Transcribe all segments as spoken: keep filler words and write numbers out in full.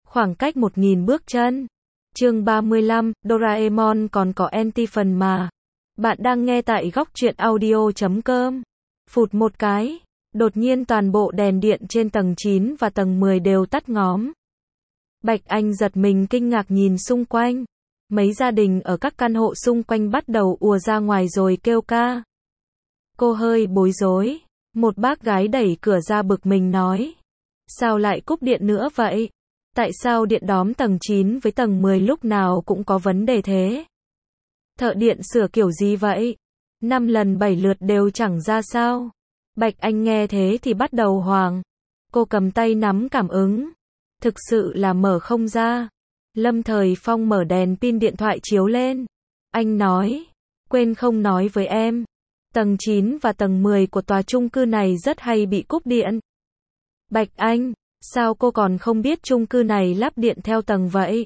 Khoảng cách một nghìn bước chân. Chương ba mươi lăm, Doraemon còn có anti phần mà. Bạn đang nghe tại góc truyện audio chấm com. Phụt một cái, đột nhiên toàn bộ đèn điện trên tầng chín và tầng mười đều tắt ngóm. Bạch Anh giật mình kinh ngạc nhìn xung quanh. Mấy gia đình ở các căn hộ xung quanh bắt đầu ùa ra ngoài rồi kêu ca. Cô hơi bối rối. Một bác gái đẩy cửa ra bực mình nói. Sao lại cúp điện nữa vậy? Tại sao điện đóm tầng chín với tầng mười lúc nào cũng có vấn đề thế? Thợ điện sửa kiểu gì vậy? Năm lần bảy lượt đều chẳng ra sao. Bạch Anh nghe thế thì bắt đầu hoảng. Cô cầm tay nắm cảm ứng. Thực sự là mở không ra. Lâm Thời Phong mở đèn pin điện thoại chiếu lên. Anh nói, quên không nói với em. Tầng chín và tầng mười của tòa chung cư này rất hay bị cúp điện. Bạch Anh, sao cô còn không biết chung cư này lắp điện theo tầng vậy?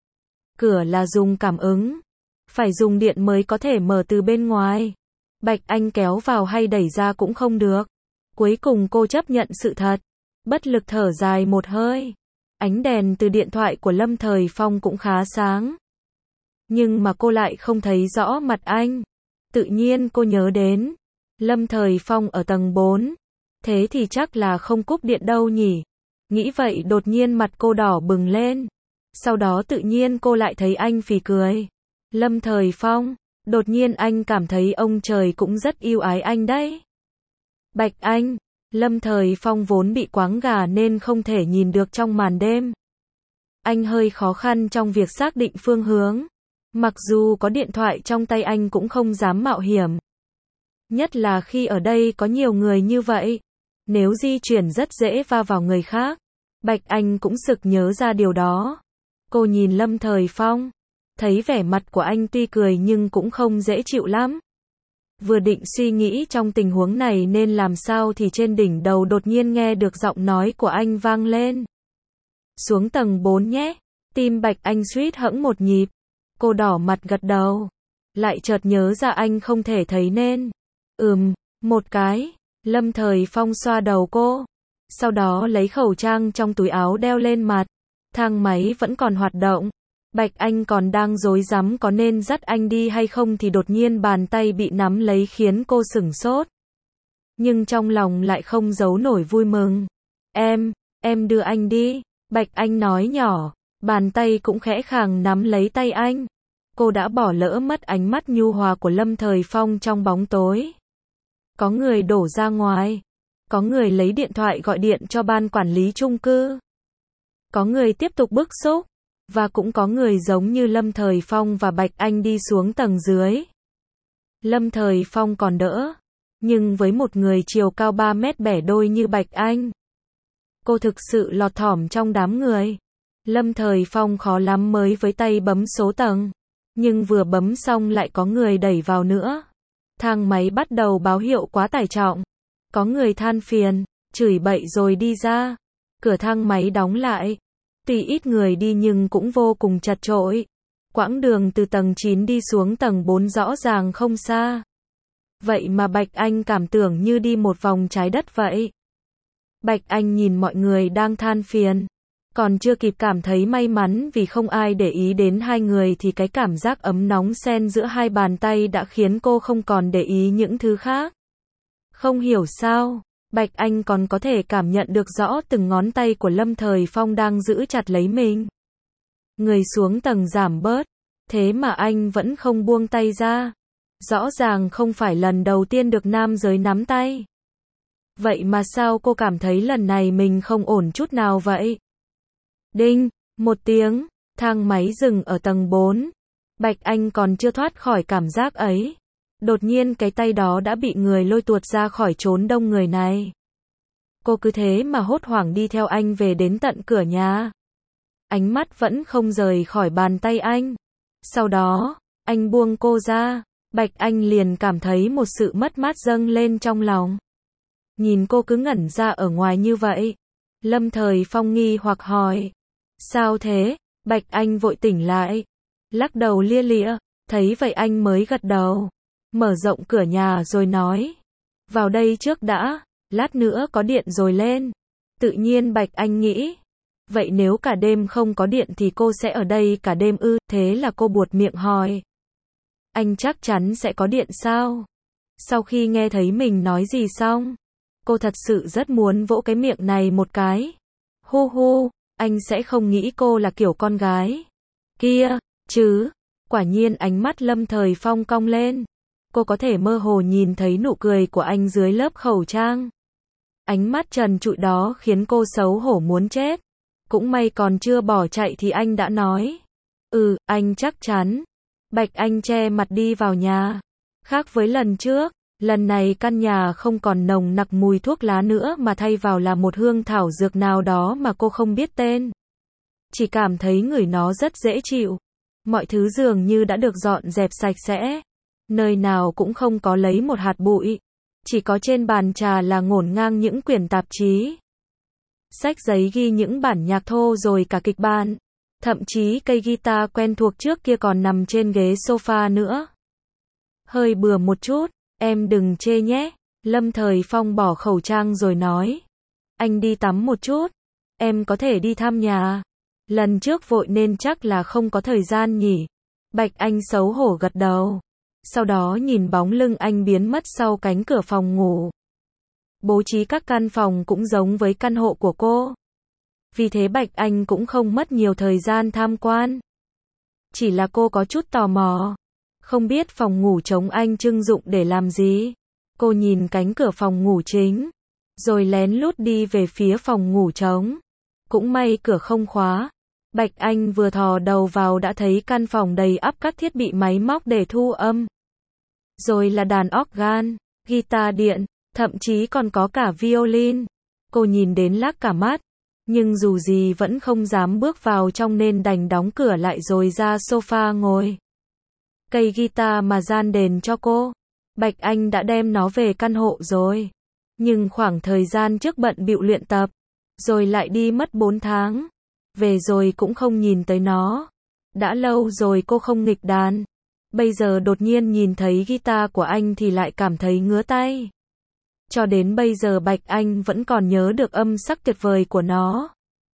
Cửa là dùng cảm ứng. Phải dùng điện mới có thể mở từ bên ngoài. Bạch Anh kéo vào hay đẩy ra cũng không được. Cuối cùng cô chấp nhận sự thật. Bất lực thở dài một hơi. Ánh đèn từ điện thoại của Lâm Thời Phong cũng khá sáng. Nhưng mà cô lại không thấy rõ mặt anh. Tự nhiên cô nhớ đến. Lâm Thời Phong ở tầng bốn. Thế thì chắc là không cúp điện đâu nhỉ. Nghĩ vậy đột nhiên mặt cô đỏ bừng lên. Sau đó tự nhiên cô lại thấy anh phì cười. Lâm Thời Phong, đột nhiên anh cảm thấy ông trời cũng rất yêu ái anh đấy. Bạch Anh, Lâm Thời Phong vốn bị quáng gà nên không thể nhìn được trong màn đêm. Anh hơi khó khăn trong việc xác định phương hướng. Mặc dù có điện thoại trong tay anh cũng không dám mạo hiểm. Nhất là khi ở đây có nhiều người như vậy. Nếu di chuyển rất dễ va vào người khác. Bạch Anh cũng sực nhớ ra điều đó. Cô nhìn Lâm Thời Phong. Thấy vẻ mặt của anh tuy cười nhưng cũng không dễ chịu lắm. Vừa định suy nghĩ trong tình huống này nên làm sao thì trên đỉnh đầu đột nhiên nghe được giọng nói của anh vang lên. Xuống tầng bốn nhé. Tim Bạch Anh suýt hẫng một nhịp. Cô đỏ mặt gật đầu. Lại chợt nhớ ra anh không thể thấy nên. Ừm, một cái. Lâm Thời Phong xoa đầu cô. Sau đó lấy khẩu trang trong túi áo đeo lên mặt. Thang máy vẫn còn hoạt động. Bạch Anh còn đang rối rắm có nên dắt anh đi hay không thì đột nhiên bàn tay bị nắm lấy khiến cô sửng sốt. Nhưng trong lòng lại không giấu nổi vui mừng. Em, em đưa anh đi. Bạch Anh nói nhỏ. Bàn tay cũng khẽ khàng nắm lấy tay anh. Cô đã bỏ lỡ mất ánh mắt nhu hòa của Lâm Thời Phong trong bóng tối. Có người đổ ra ngoài. Có người lấy điện thoại gọi điện cho ban quản lý chung cư. Có người tiếp tục bức xúc. Và cũng có người giống như Lâm Thời Phong và Bạch Anh đi xuống tầng dưới. Lâm Thời Phong còn đỡ. Nhưng với một người chiều cao ba mét bẻ đôi như Bạch Anh. Cô thực sự lọt thỏm trong đám người. Lâm Thời Phong khó lắm mới với tay bấm số tầng. Nhưng vừa bấm xong lại có người đẩy vào nữa. Thang máy bắt đầu báo hiệu quá tải trọng. Có người than phiền, chửi bậy rồi đi ra. Cửa thang máy đóng lại. Tuy ít người đi nhưng cũng vô cùng chật chội. Quãng đường từ tầng chín đi xuống tầng bốn rõ ràng không xa. Vậy mà Bạch Anh cảm tưởng như đi một vòng trái đất vậy. Bạch Anh nhìn mọi người đang than phiền. Còn chưa kịp cảm thấy may mắn vì không ai để ý đến hai người thì cái cảm giác ấm nóng xen giữa hai bàn tay đã khiến cô không còn để ý những thứ khác. Không hiểu sao, Bạch Anh còn có thể cảm nhận được rõ từng ngón tay của Lâm Thời Phong đang giữ chặt lấy mình. Người xuống tầng giảm bớt, thế mà anh vẫn không buông tay ra. Rõ ràng không phải lần đầu tiên được nam giới nắm tay. Vậy mà sao cô cảm thấy lần này mình không ổn chút nào vậy? Đinh, một tiếng, thang máy dừng ở tầng bốn. Bạch Anh còn chưa thoát khỏi cảm giác ấy. Đột nhiên cái tay đó đã bị người lôi tuột ra khỏi chốn đông người này. Cô cứ thế mà hốt hoảng đi theo anh về đến tận cửa nhà. Ánh mắt vẫn không rời khỏi bàn tay anh. Sau đó, anh buông cô ra. Bạch Anh liền cảm thấy một sự mất mát dâng lên trong lòng. Nhìn cô cứ ngẩn ra ở ngoài như vậy. Lâm Thời Phong nghi hoặc hỏi. Sao thế? Bạch Anh vội tỉnh lại. Lắc đầu lia lịa. Thấy vậy anh mới gật đầu. Mở rộng cửa nhà rồi nói. Vào đây trước đã. Lát nữa có điện rồi lên. Tự nhiên Bạch Anh nghĩ. Vậy nếu cả đêm không có điện thì cô sẽ ở đây cả đêm ư? Thế là cô buột miệng hỏi. Anh chắc chắn sẽ có điện sao? Sau khi nghe thấy mình nói gì xong, cô thật sự rất muốn vỗ cái miệng này một cái. Hu hu, anh sẽ không nghĩ cô là kiểu con gái kia, chứ. Quả nhiên ánh mắt Lâm Thời Phong cong lên. Cô có thể mơ hồ nhìn thấy nụ cười của anh dưới lớp khẩu trang. Ánh mắt trần trụi đó khiến cô xấu hổ muốn chết. Cũng may còn chưa bỏ chạy thì anh đã nói. Ừ, anh chắc chắn. Bạch Anh che mặt đi vào nhà. Khác với lần trước, lần này căn nhà không còn nồng nặc mùi thuốc lá nữa mà thay vào là một hương thảo dược nào đó mà cô không biết tên. Chỉ cảm thấy ngửi nó rất dễ chịu. Mọi thứ dường như đã được dọn dẹp sạch sẽ. Nơi nào cũng không có lấy một hạt bụi. Chỉ có trên bàn trà là ngổn ngang những quyển tạp chí. Sách giấy ghi những bản nhạc thô rồi cả kịch bản. Thậm chí cây guitar quen thuộc trước kia còn nằm trên ghế sofa nữa. Hơi bừa một chút, em đừng chê nhé. Lâm Thời Phong bỏ khẩu trang rồi nói. Anh đi tắm một chút. Em có thể đi thăm nhà. Lần trước vội nên chắc là không có thời gian nhỉ. Bạch Anh xấu hổ gật đầu. Sau đó nhìn bóng lưng anh biến mất sau cánh cửa phòng ngủ. Bố trí các căn phòng cũng giống với căn hộ của cô. Vì thế Bạch Anh cũng không mất nhiều thời gian tham quan. Chỉ là cô có chút tò mò. Không biết phòng ngủ trống anh trưng dụng để làm gì. Cô nhìn cánh cửa phòng ngủ chính. Rồi lén lút đi về phía phòng ngủ trống. Cũng may cửa không khóa. Bạch Anh vừa thò đầu vào đã thấy căn phòng đầy ắp các thiết bị máy móc để thu âm. Rồi là đàn organ, guitar điện, thậm chí còn có cả violin. Cô nhìn đến lác cả mắt. Nhưng dù gì vẫn không dám bước vào trong nên đành đóng cửa lại rồi ra sofa ngồi. Cây guitar mà Gian đền cho cô. Bạch Anh đã đem nó về căn hộ rồi. Nhưng khoảng thời gian trước bận bịu luyện tập. Rồi lại đi mất bốn tháng. Về rồi cũng không nhìn tới nó. Đã lâu rồi cô không nghịch đàn. Bây giờ đột nhiên nhìn thấy guitar của anh thì lại cảm thấy ngứa tay. Cho đến bây giờ Bạch Anh vẫn còn nhớ được âm sắc tuyệt vời của nó.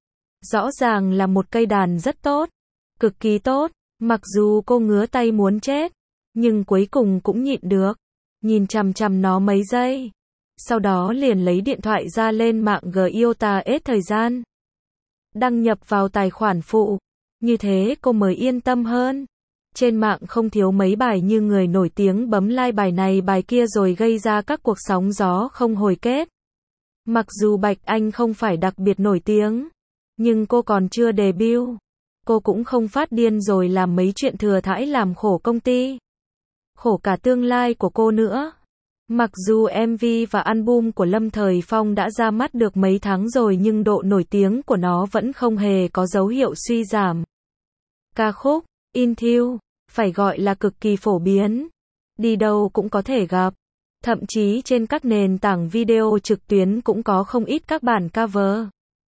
Rõ ràng là một cây đàn rất tốt. Cực kỳ tốt. Mặc dù cô ngứa tay muốn chết. Nhưng cuối cùng cũng nhịn được. Nhìn chằm chằm nó mấy giây. Sau đó liền lấy điện thoại ra lên mạng giota ét thời gian. Đăng nhập vào tài khoản phụ. Như thế cô mới yên tâm hơn. Trên mạng không thiếu mấy bài như người nổi tiếng bấm like bài này bài kia rồi gây ra các cuộc sóng gió không hồi kết. Mặc dù Bạch Anh không phải đặc biệt nổi tiếng, nhưng cô còn chưa debut. Cô cũng không phát điên rồi làm mấy chuyện thừa thãi làm khổ công ty. Khổ cả tương lai của cô nữa. Mặc dù em vê và album của Lâm Thời Phong đã ra mắt được mấy tháng rồi nhưng độ nổi tiếng của nó vẫn không hề có dấu hiệu suy giảm. Ca khúc Into phải gọi là cực kỳ phổ biến. Đi đâu cũng có thể gặp. Thậm chí trên các nền tảng video trực tuyến cũng có không ít các bản cover.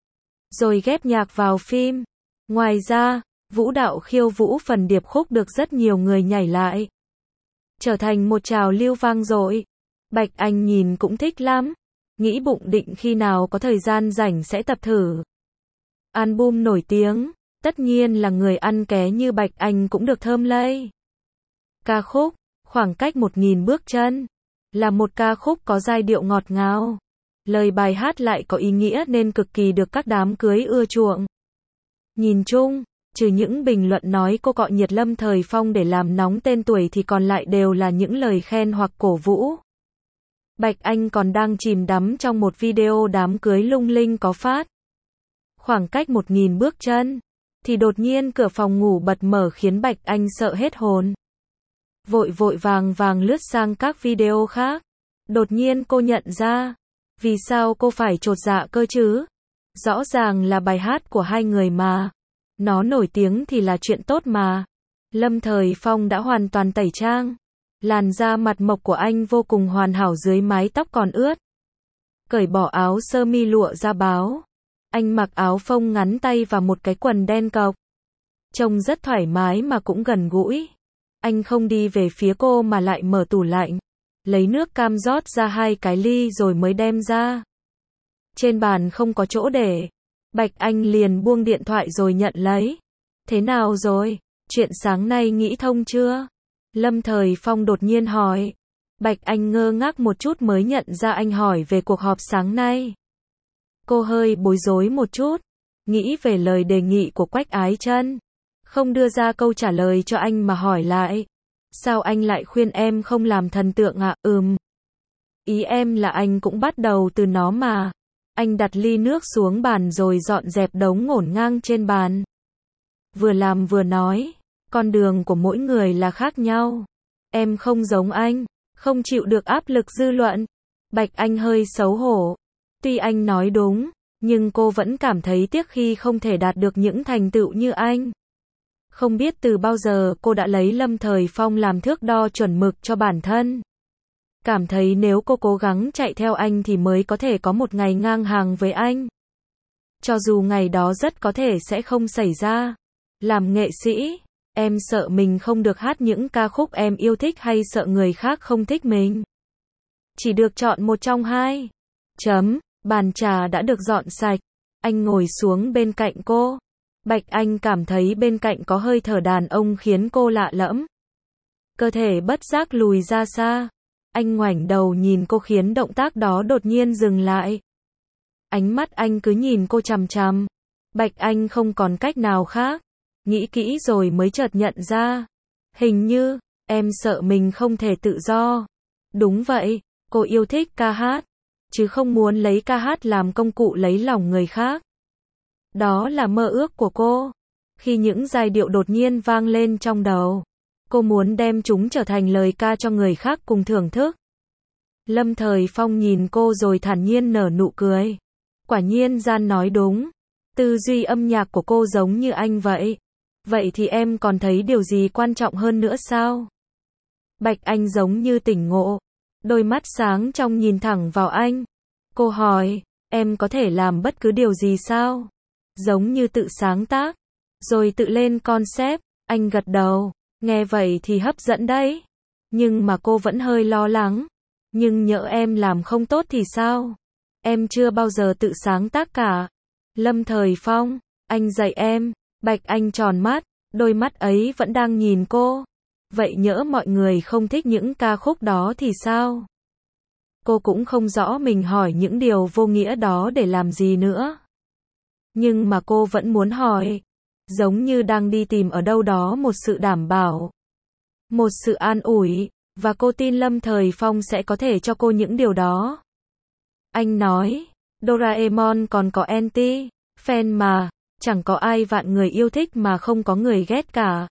Rồi ghép nhạc vào phim. Ngoài ra, vũ đạo khiêu vũ phần điệp khúc được rất nhiều người nhảy lại. Trở thành một trào lưu vang dội. Bạch Anh nhìn cũng thích lắm. Nghĩ bụng định khi nào có thời gian rảnh sẽ tập thử. Album nổi tiếng. Tất nhiên là người ăn ké như Bạch Anh cũng được thơm lây. Ca khúc, khoảng cách một nghìn bước chân, là một ca khúc có giai điệu ngọt ngào. Lời bài hát lại có ý nghĩa nên cực kỳ được các đám cưới ưa chuộng. Nhìn chung, trừ những bình luận nói cô cọ nhiệt Lâm Thời Phong để làm nóng tên tuổi thì còn lại đều là những lời khen hoặc cổ vũ. Bạch Anh còn đang chìm đắm trong một video đám cưới lung linh có phát. Khoảng cách một nghìn bước chân. Thì đột nhiên cửa phòng ngủ bật mở khiến Bạch Anh sợ hết hồn. Vội vội vàng vàng lướt sang các video khác. Đột nhiên cô nhận ra. Vì sao cô phải chột dạ cơ chứ? Rõ ràng là bài hát của hai người mà. Nó nổi tiếng thì là chuyện tốt mà. Lâm Thời Phong đã hoàn toàn tẩy trang. Làn da mặt mộc của anh vô cùng hoàn hảo dưới mái tóc còn ướt. Cởi bỏ áo sơ mi lụa ra báo. Anh mặc áo phông ngắn tay và một cái quần đen cộc. Trông rất thoải mái mà cũng gần gũi. Anh không đi về phía cô mà lại mở tủ lạnh. Lấy nước cam rót ra hai cái ly rồi mới đem ra. Trên bàn không có chỗ để. Bạch Anh liền buông điện thoại rồi nhận lấy. Thế nào rồi? Chuyện sáng nay nghĩ thông chưa? Lâm Thời Phong đột nhiên hỏi. Bạch Anh ngơ ngác một chút mới nhận ra anh hỏi về cuộc họp sáng nay. Cô hơi bối rối một chút, nghĩ về lời đề nghị của Quách Ái Chân, không đưa ra câu trả lời cho anh mà hỏi lại. Sao anh lại khuyên em không làm thần tượng ạ? À? Ừm. Ý em là anh cũng bắt đầu từ nó mà. Anh đặt ly nước xuống bàn rồi dọn dẹp đống ngổn ngang trên bàn. Vừa làm vừa nói, con đường của mỗi người là khác nhau. Em không giống anh, không chịu được áp lực dư luận. Bạch Anh hơi xấu hổ. Tuy anh nói đúng, nhưng cô vẫn cảm thấy tiếc khi không thể đạt được những thành tựu như anh. Không biết từ bao giờ cô đã lấy Lâm Thời Phong làm thước đo chuẩn mực cho bản thân. Cảm thấy nếu cô cố gắng chạy theo anh thì mới có thể có một ngày ngang hàng với anh. Cho dù ngày đó rất có thể sẽ không xảy ra. Làm nghệ sĩ, em sợ mình không được hát những ca khúc em yêu thích hay sợ người khác không thích mình? Chỉ được chọn một trong hai. Chấm, bàn trà đã được dọn sạch. Anh ngồi xuống bên cạnh cô. Bạch Anh cảm thấy bên cạnh có hơi thở đàn ông khiến cô lạ lẫm. Cơ thể bất giác lùi ra xa. Anh ngoảnh đầu nhìn cô khiến động tác đó đột nhiên dừng lại. Ánh mắt anh cứ nhìn cô chằm chằm. Bạch Anh không còn cách nào khác. Nghĩ kỹ rồi mới chợt nhận ra. Hình như, em sợ mình không thể tự do. Đúng vậy, cô yêu thích ca hát, chứ không muốn lấy ca hát làm công cụ lấy lòng người khác. Đó là mơ ước của cô. Khi những giai điệu đột nhiên vang lên trong đầu, cô muốn đem chúng trở thành lời ca cho người khác cùng thưởng thức. Lâm Thời Phong nhìn cô rồi thản nhiên nở nụ cười. Quả nhiên Gian nói đúng. Tư duy âm nhạc của cô giống như anh vậy. Vậy thì em còn thấy điều gì quan trọng hơn nữa sao? Bạch Anh giống như tỉnh ngộ. Đôi mắt sáng trong nhìn thẳng vào anh. Cô hỏi, em có thể làm bất cứ điều gì sao? Giống như tự sáng tác, rồi tự lên concept. Anh gật đầu. Nghe vậy thì hấp dẫn đấy. Nhưng mà cô vẫn hơi lo lắng. Nhưng nhỡ em làm không tốt thì sao? Em chưa bao giờ tự sáng tác cả. Lâm Thời Phong, anh dạy em. Bạch Anh tròn mắt, đôi mắt ấy vẫn đang nhìn cô. Vậy nhỡ mọi người không thích những ca khúc đó thì sao? Cô cũng không rõ mình hỏi những điều vô nghĩa đó để làm gì nữa. Nhưng mà cô vẫn muốn hỏi. Giống như đang đi tìm ở đâu đó một sự đảm bảo. Một sự an ủi. Và cô tin Lâm Thời Phong sẽ có thể cho cô những điều đó. Anh nói, Doraemon còn có anti fan mà. Chẳng có ai vạn người yêu thích mà không có người ghét cả.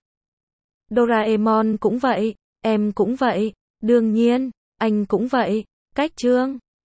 Doraemon cũng vậy, em cũng vậy, đương nhiên, anh cũng vậy. Cách chương